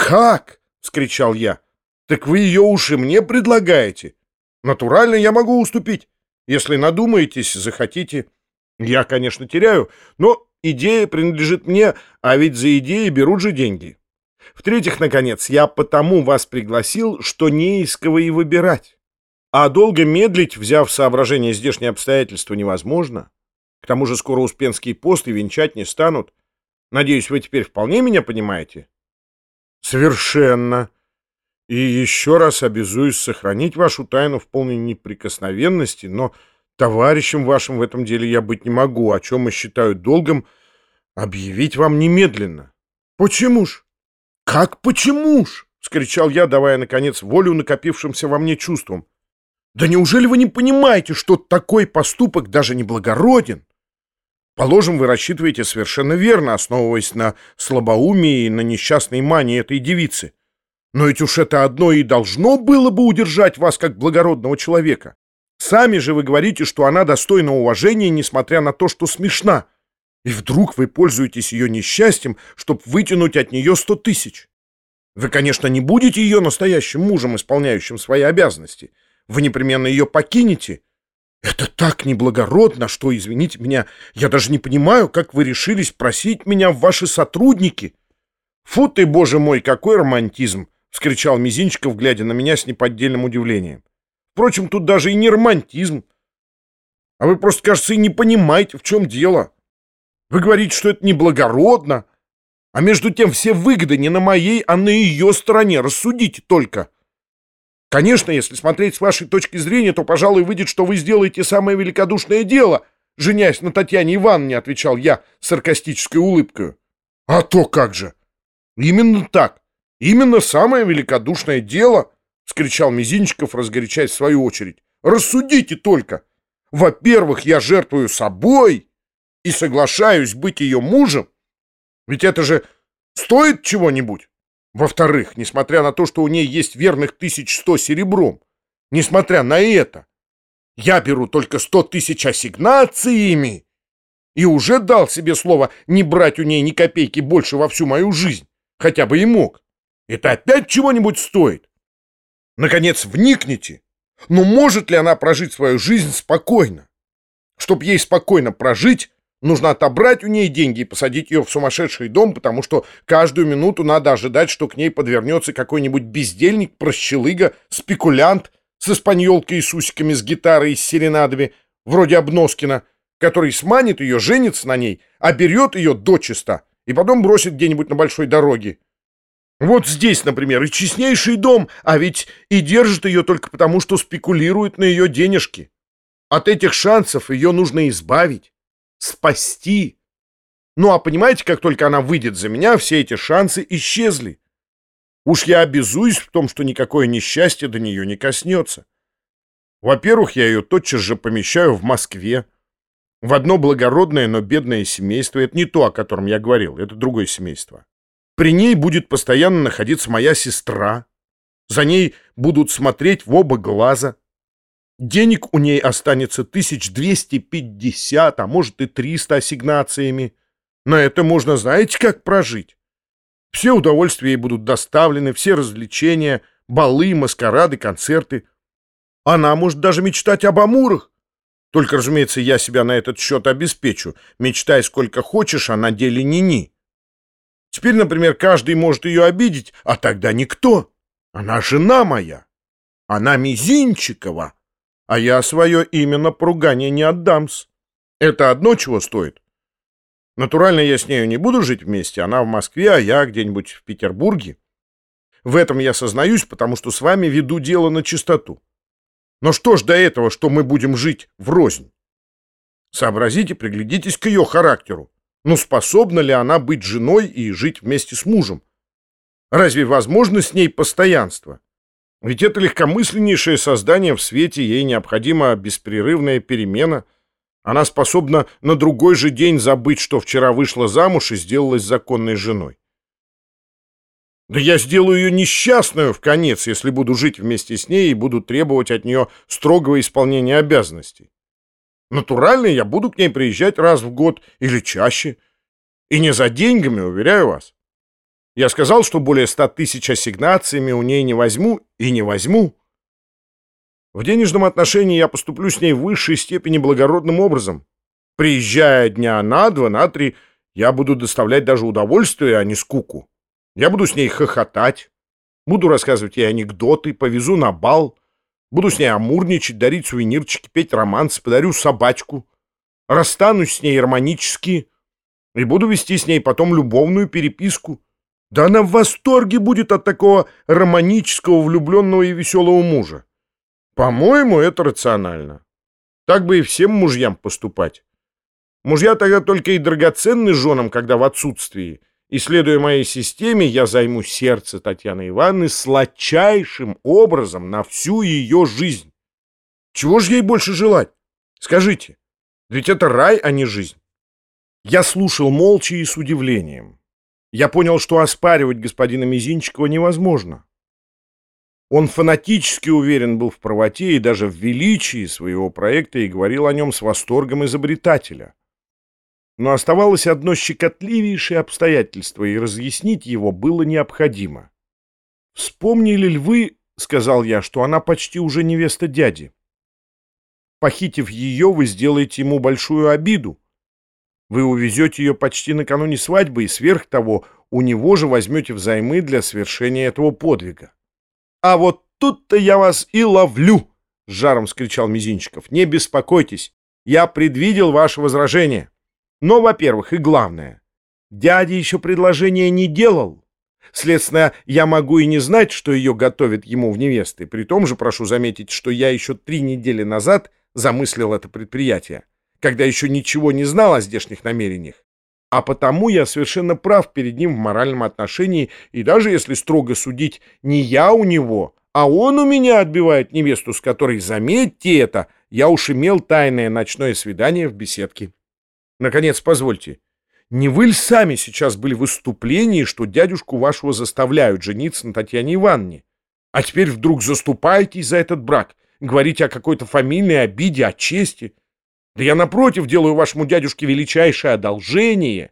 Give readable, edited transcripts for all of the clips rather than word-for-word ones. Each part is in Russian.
«Как?» — вскричал я. «Так вы ее уж и мне предлагаете? Натурально я могу уступить. Если надумаетесь, захотите. Я, конечно, теряю, но идея принадлежит мне, а ведь за идеи берут же деньги. В-третьих, наконец, я потому вас пригласил, что не из кого и выбирать. А долго медлить, взяв в соображение здешние обстоятельства, невозможно. К тому же скоро Успенский пост и венчать не станут. Надеюсь, вы теперь вполне меня понимаете?» «Совершенно. И еще раз обязуюсь сохранить вашу тайну в полной неприкосновенности, но товарищем вашим в этом деле я быть не могу, о чем и считаю долгом объявить вам немедленно». «Почему ж?» «Как почему ж?» — вскричал я, давая, наконец, волю накопившимся во мне чувствам. «Да неужели вы не понимаете, что такой поступок даже не благороден? Положим, вы рассчитываете совершенно верно, основываясь на слабоумии и на несчастной мании этой девицы. Но ведь уж это одно и должно было бы удержать вас как благородного человека. Сами же вы говорите, что она достойна уважения, несмотря на то, что смешна. И вдруг вы пользуетесь ее несчастьем, чтобы вытянуть от нее 100 тысяч. Вы, конечно, не будете ее настоящим мужем, исполняющим свои обязанности. Вы непременно ее покинете. Это так неблагородно, что, извините меня, я даже не понимаю, как вы решились просить меня в ваши сотрудники». «Фу ты, боже мой, какой романтизм!» — вскричал Мизинчиков, глядя на меня с неподдельным удивлением. «Впрочем, тут даже и не романтизм. А вы просто, кажется, и не понимаете, в чем дело. Вы говорите, что это неблагородно, а между тем все выгоды не на моей, а на ее стороне. Рассудите только. Конечно, если смотреть с вашей точки зрения, то, пожалуй, выйдет, что вы сделаете самое великодушное дело, женясь на Татьяне Ивановне», — отвечал я с саркастической улыбкой. «А то как же! Именно так! Именно самое великодушное дело!» — вскричал Мизинчиков, разгорячаясь в свою очередь. «Рассудите только! Во-первых, я жертвую собой и соглашаюсь быть ее мужем. Ведь это же стоит чего-нибудь. Во-вторых, несмотря на то, что у ней есть верных 1100 серебром, несмотря на это, я беру только 100 тысяч ассигнациями и уже дал себе слово не брать у ней ни копейки больше во всю мою жизнь, хотя бы и мог. Это опять чего-нибудь стоит. Наконец, вникните. Но может ли она прожить свою жизнь спокойно? Чтоб ей спокойно прожить, нужно отобрать у ней деньги и посадить ее в сумасшедший дом, потому что каждую минуту надо ожидать, что к ней подвернется какой-нибудь бездельник, прощелыга, спекулянт с испаньолкой и с усиками, с гитарой и с серенадами, вроде Обноскина, который сманит ее, женится на ней, а берет ее дочисто и потом бросит где-нибудь на большой дороге. Вот здесь, например, и честнейший дом, а ведь и держит ее только потому, что спекулирует на ее денежки. От этих шансов ее нужно избавить, спасти. Ну а понимаете, как только она выйдет за меня, все эти шансы исчезли. Уж я обязуюсь в том, что никакое несчастье до нее не коснется. Во-первых, я ее тотчас же помещаю в Москве, в одно благородное, но бедное семейство. Это не то, о котором я говорил, это другое семейство. При ней будет постоянно находиться моя сестра. За ней будут смотреть в оба глаза. Денег у ней останется 1250, а может и 300 ассигнациями. На это можно, знаете, как прожить. Все удовольствия ей будут доставлены, все развлечения, балы, маскарады, концерты. Она может даже мечтать об амурах. Только, разумеется, я себя на этот счет обеспечу. Мечтай сколько хочешь, а на деле ни-ни. Теперь, например, каждый может ее обидеть, а тогда никто. Она жена моя. Она Мизинчикова. А я свое имя на поругание не отдамся. Это одно чего стоит. Натурально, я с нею не буду жить вместе. Она в Москве, а я где-нибудь в Петербурге. В этом я сознаюсь, потому что с вами веду дело на чистоту. Но что ж до этого, что мы будем жить врознь? Сообразите, приглядитесь к ее характеру. Ну, способна ли она быть женой и жить вместе с мужем? Разве возможно с ней постоянство? Ведь это легкомысленнейшее создание в свете, ей необходима беспрерывная перемена. Она способна на другой же день забыть, что вчера вышла замуж и сделалась законной женой. Да я сделаю ее несчастную в конец, если буду жить вместе с ней и буду требовать от нее строгого исполнения обязанностей. Натурально, я буду к ней приезжать раз в год или чаще. И не за деньгами, уверяю вас. Я сказал, что более 100 тысяч ассигнациями у ней не возьму и не возьму. В денежном отношении я поступлю с ней в высшей степени благородным образом. Приезжая дня на 2, на 3, я буду доставлять даже удовольствие, а не скуку. Я буду с ней хохотать, буду рассказывать ей анекдоты, повезу на бал, буду с ней амурничать, дарить сувенирчики, петь романсы, подарю собачку, расстанусь с ней романически и буду вести с ней потом любовную переписку. Да она в восторге будет от такого романического, влюбленного и веселого мужа. По-моему, это рационально. Так бы и всем мужьям поступать. Мужья тогда только и драгоценны женам, когда в отсутствии. И, следуя моей системе, я займу сердце Татьяны Ивановны сладчайшим образом на всю ее жизнь. Чего же ей больше желать? Скажите, ведь это рай, а не жизнь. Я слушал молча и с удивлением. Я понял, что оспаривать господина Мизинчикова невозможно. Он фанатически уверен был в правоте и даже в величии своего проекта и говорил о нем с восторгом изобретателя. Но оставалось одно щекотливейшее обстоятельство, и разъяснить его было необходимо. «Вспомнили ли вы, — сказал я, — что она почти уже невеста дяди? Похитив ее, вы сделаете ему большую обиду. Вы увезете ее почти накануне свадьбы, и сверх того у него же возьмете взаймы для совершения этого подвига». «А вот тут-то я вас и ловлю!» — с жаром вскричал Мизинчиков. «Не беспокойтесь, я предвидел ваше возражение. Но, во-первых, и главное, дядя еще предложение не делал. Следственно, я могу и не знать, что ее готовят ему в невесты. При том же прошу заметить, что я еще 3 недели назад замыслил это предприятие, когда еще ничего не знал о здешних намерениях. А потому я совершенно прав перед ним в моральном отношении, и даже если строго судить, не я у него, а он у меня отбивает невесту, с которой, заметьте это, я уж имел тайное ночное свидание в беседке. Наконец, позвольте, не вы ли сами сейчас были в выступлении, что дядюшку вашего заставляют жениться на Татьяне Ивановне? А теперь вдруг заступаетесь за этот брак, говорите о какой-то фамильной обиде, о чести? Да я, напротив, делаю вашему дядюшке величайшее одолжение.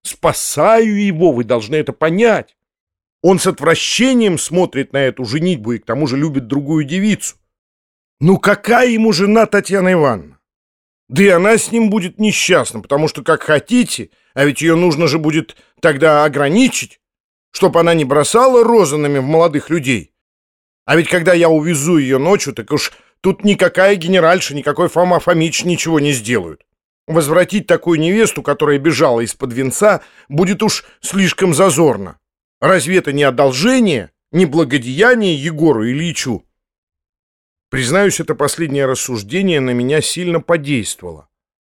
Спасаю его, вы должны это понять. Он с отвращением смотрит на эту женитьбу и к тому же любит другую девицу. Ну какая ему жена Татьяна Ивановна? Да и она с ним будет несчастна, потому что как хотите, а ведь ее нужно же будет тогда ограничить, чтобы она не бросала розанами в молодых людей. А ведь когда я увезу ее ночью, так уж тут никакая генеральша, никакой Фома Фомич ничего не сделают. Возвратить такую невесту, которая бежала из-под венца, будет уж слишком зазорно. Разве это не одолжение, не благодеяние Егору Ильичу? Признаюсь, это последнее рассуждение на меня сильно подействовало.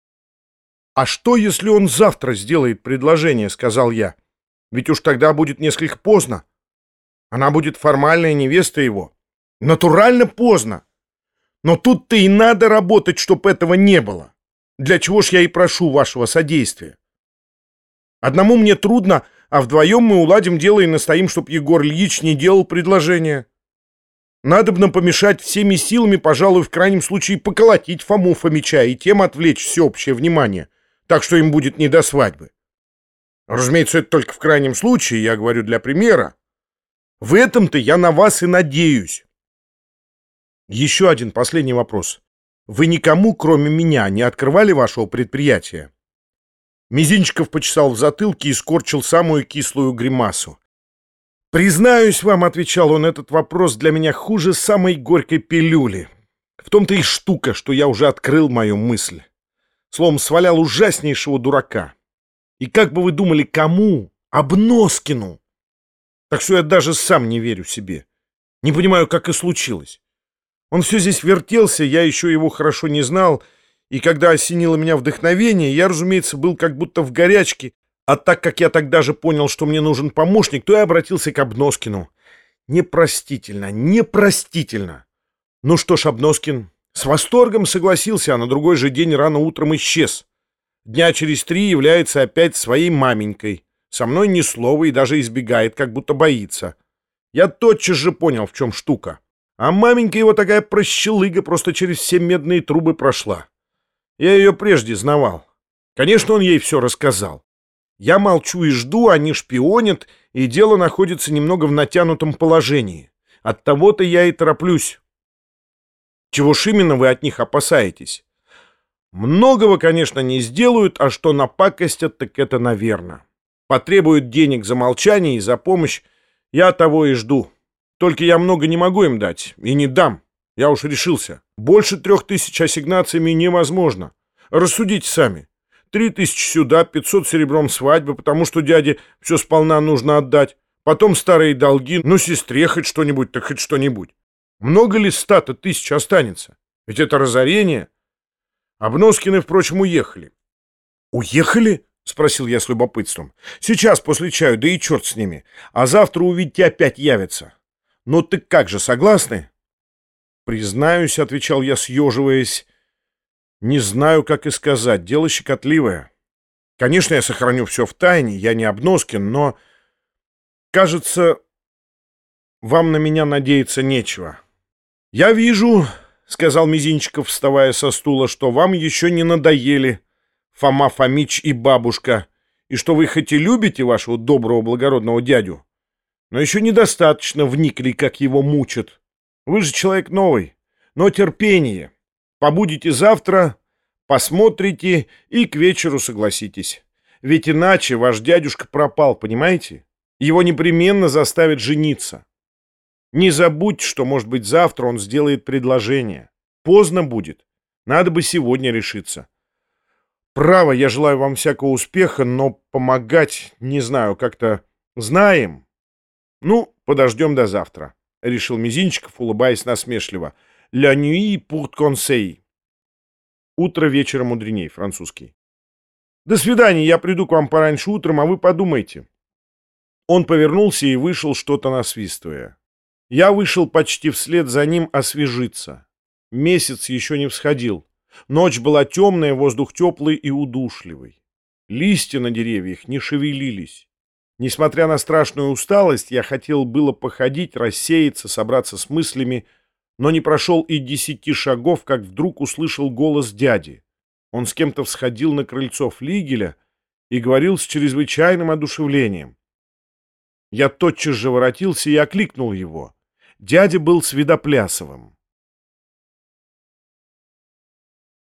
«А что, если он завтра сделает предложение?» — сказал я. «Ведь уж тогда будет несколько поздно. Она будет формальная невеста его. Натурально поздно. Но тут-то и надо работать, чтоб этого не было. Для чего ж я и прошу вашего содействия. Одному мне трудно, а вдвоем мы уладим дело и настоим, чтоб Егор Ильич не делал предложения. Надобно помешать всеми силами, пожалуй, в крайнем случае поколотить Фому Фомича и тем отвлечь всеобщее внимание, так что им будет не до свадьбы. Разумеется, это только в крайнем случае, я говорю для примера. В этом-то я на вас и надеюсь. Еще один последний вопрос. Вы никому, кроме меня, не открывали вашего предприятия?» Мизинчиков почесал в затылке и скорчил самую кислую гримасу. «Признаюсь вам, — отвечал он, — этот вопрос для меня хуже самой горькой пилюли. В том-то и штука, что я уже открыл мою мысль. Словом, свалял ужаснейшего дурака. И как бы вы думали, кому? Обноскину. Так что я даже сам не верю себе. Не понимаю, как и случилось. Он все здесь вертелся, я еще его хорошо не знал, и когда осенило меня вдохновение, я, разумеется, был как будто в горячке, а так как я тогда же понял, что мне нужен помощник, то я обратился к Обноскину. Непростительно, непростительно. Ну что ж, Обноскин с восторгом согласился, а на другой же день рано утром исчез. Дня через 3 является опять своей маменькой. Со мной ни слова и даже избегает, как будто боится. Я тотчас же понял, в чем штука. А маменька его такая прощелыга, просто через все медные трубы прошла. Я ее прежде знавал. Конечно, он ей все рассказал. Я молчу и жду, они шпионят, и дело находится немного в натянутом положении. Оттого-то я и тороплюсь. Чего ж именно вы от них опасаетесь? Многого, конечно, не сделают, а что напакостят, так это наверно. Потребуют денег за молчание и за помощь, я того и жду. Только я много не могу им дать, и не дам. Я уж решился. Больше 3000 ассигнациями невозможно. Рассудите сами. 3000 сюда, 500 серебром свадьбы, потому что дяде все сполна нужно отдать. Потом старые долги, ну, сестре хоть что-нибудь, так хоть что-нибудь. Много ли 100-то тысяч останется? Ведь это разорение. Обноскины, впрочем, уехали. Уехали? — спросил я с любопытством. Сейчас, после чаю, да и черт с ними. А завтра, увидите, опять явятся. Ну ты как же, согласны? Признаюсь, — отвечал я, съеживаясь, — не знаю, как и сказать. Дело щекотливое. Конечно, я сохраню все в тайне, я не Обноскин, но, кажется, вам на меня надеяться нечего. Я вижу, — сказал Мизинчиков, вставая со стула, — что вам еще не надоели Фома Фомич и бабушка, и что вы хоть и любите вашего доброго благородного дядю, но еще недостаточно вникли, как его мучат. Вы же человек новый, но терпение. Побудете завтра, посмотрите и к вечеру согласитесь. Ведь иначе ваш дядюшка пропал, понимаете? Его непременно заставят жениться. Не забудьте, что, может быть, завтра он сделает предложение. Поздно будет. Надо бы сегодня решиться. Право, я желаю вам всякого успеха, но помогать, не знаю, как-то знаем. Ну, подождем до завтра, — решил Мизинчиков, улыбаясь насмешливо. «La nuit pour conseil». Утро вечера мудреней, французский. До свидания, я приду к вам пораньше утром, а вы подумайте. Он повернулся и вышел, что-то насвистывая. Я вышел почти вслед за ним освежиться. Месяц еще не всходил. Ночь была темная, воздух теплый и удушливый. Листья на деревьях не шевелились. Несмотря на страшную усталость, я хотел было походить, рассеяться, собраться с мыслями, но не прошел и 10 шагов, как вдруг услышал голос дяди. Он с кем-то всходил на крыльцо флигеля и говорил с чрезвычайным одушевлением. Я тотчас же воротился и окликнул его. Дядя был с Видоплясовым.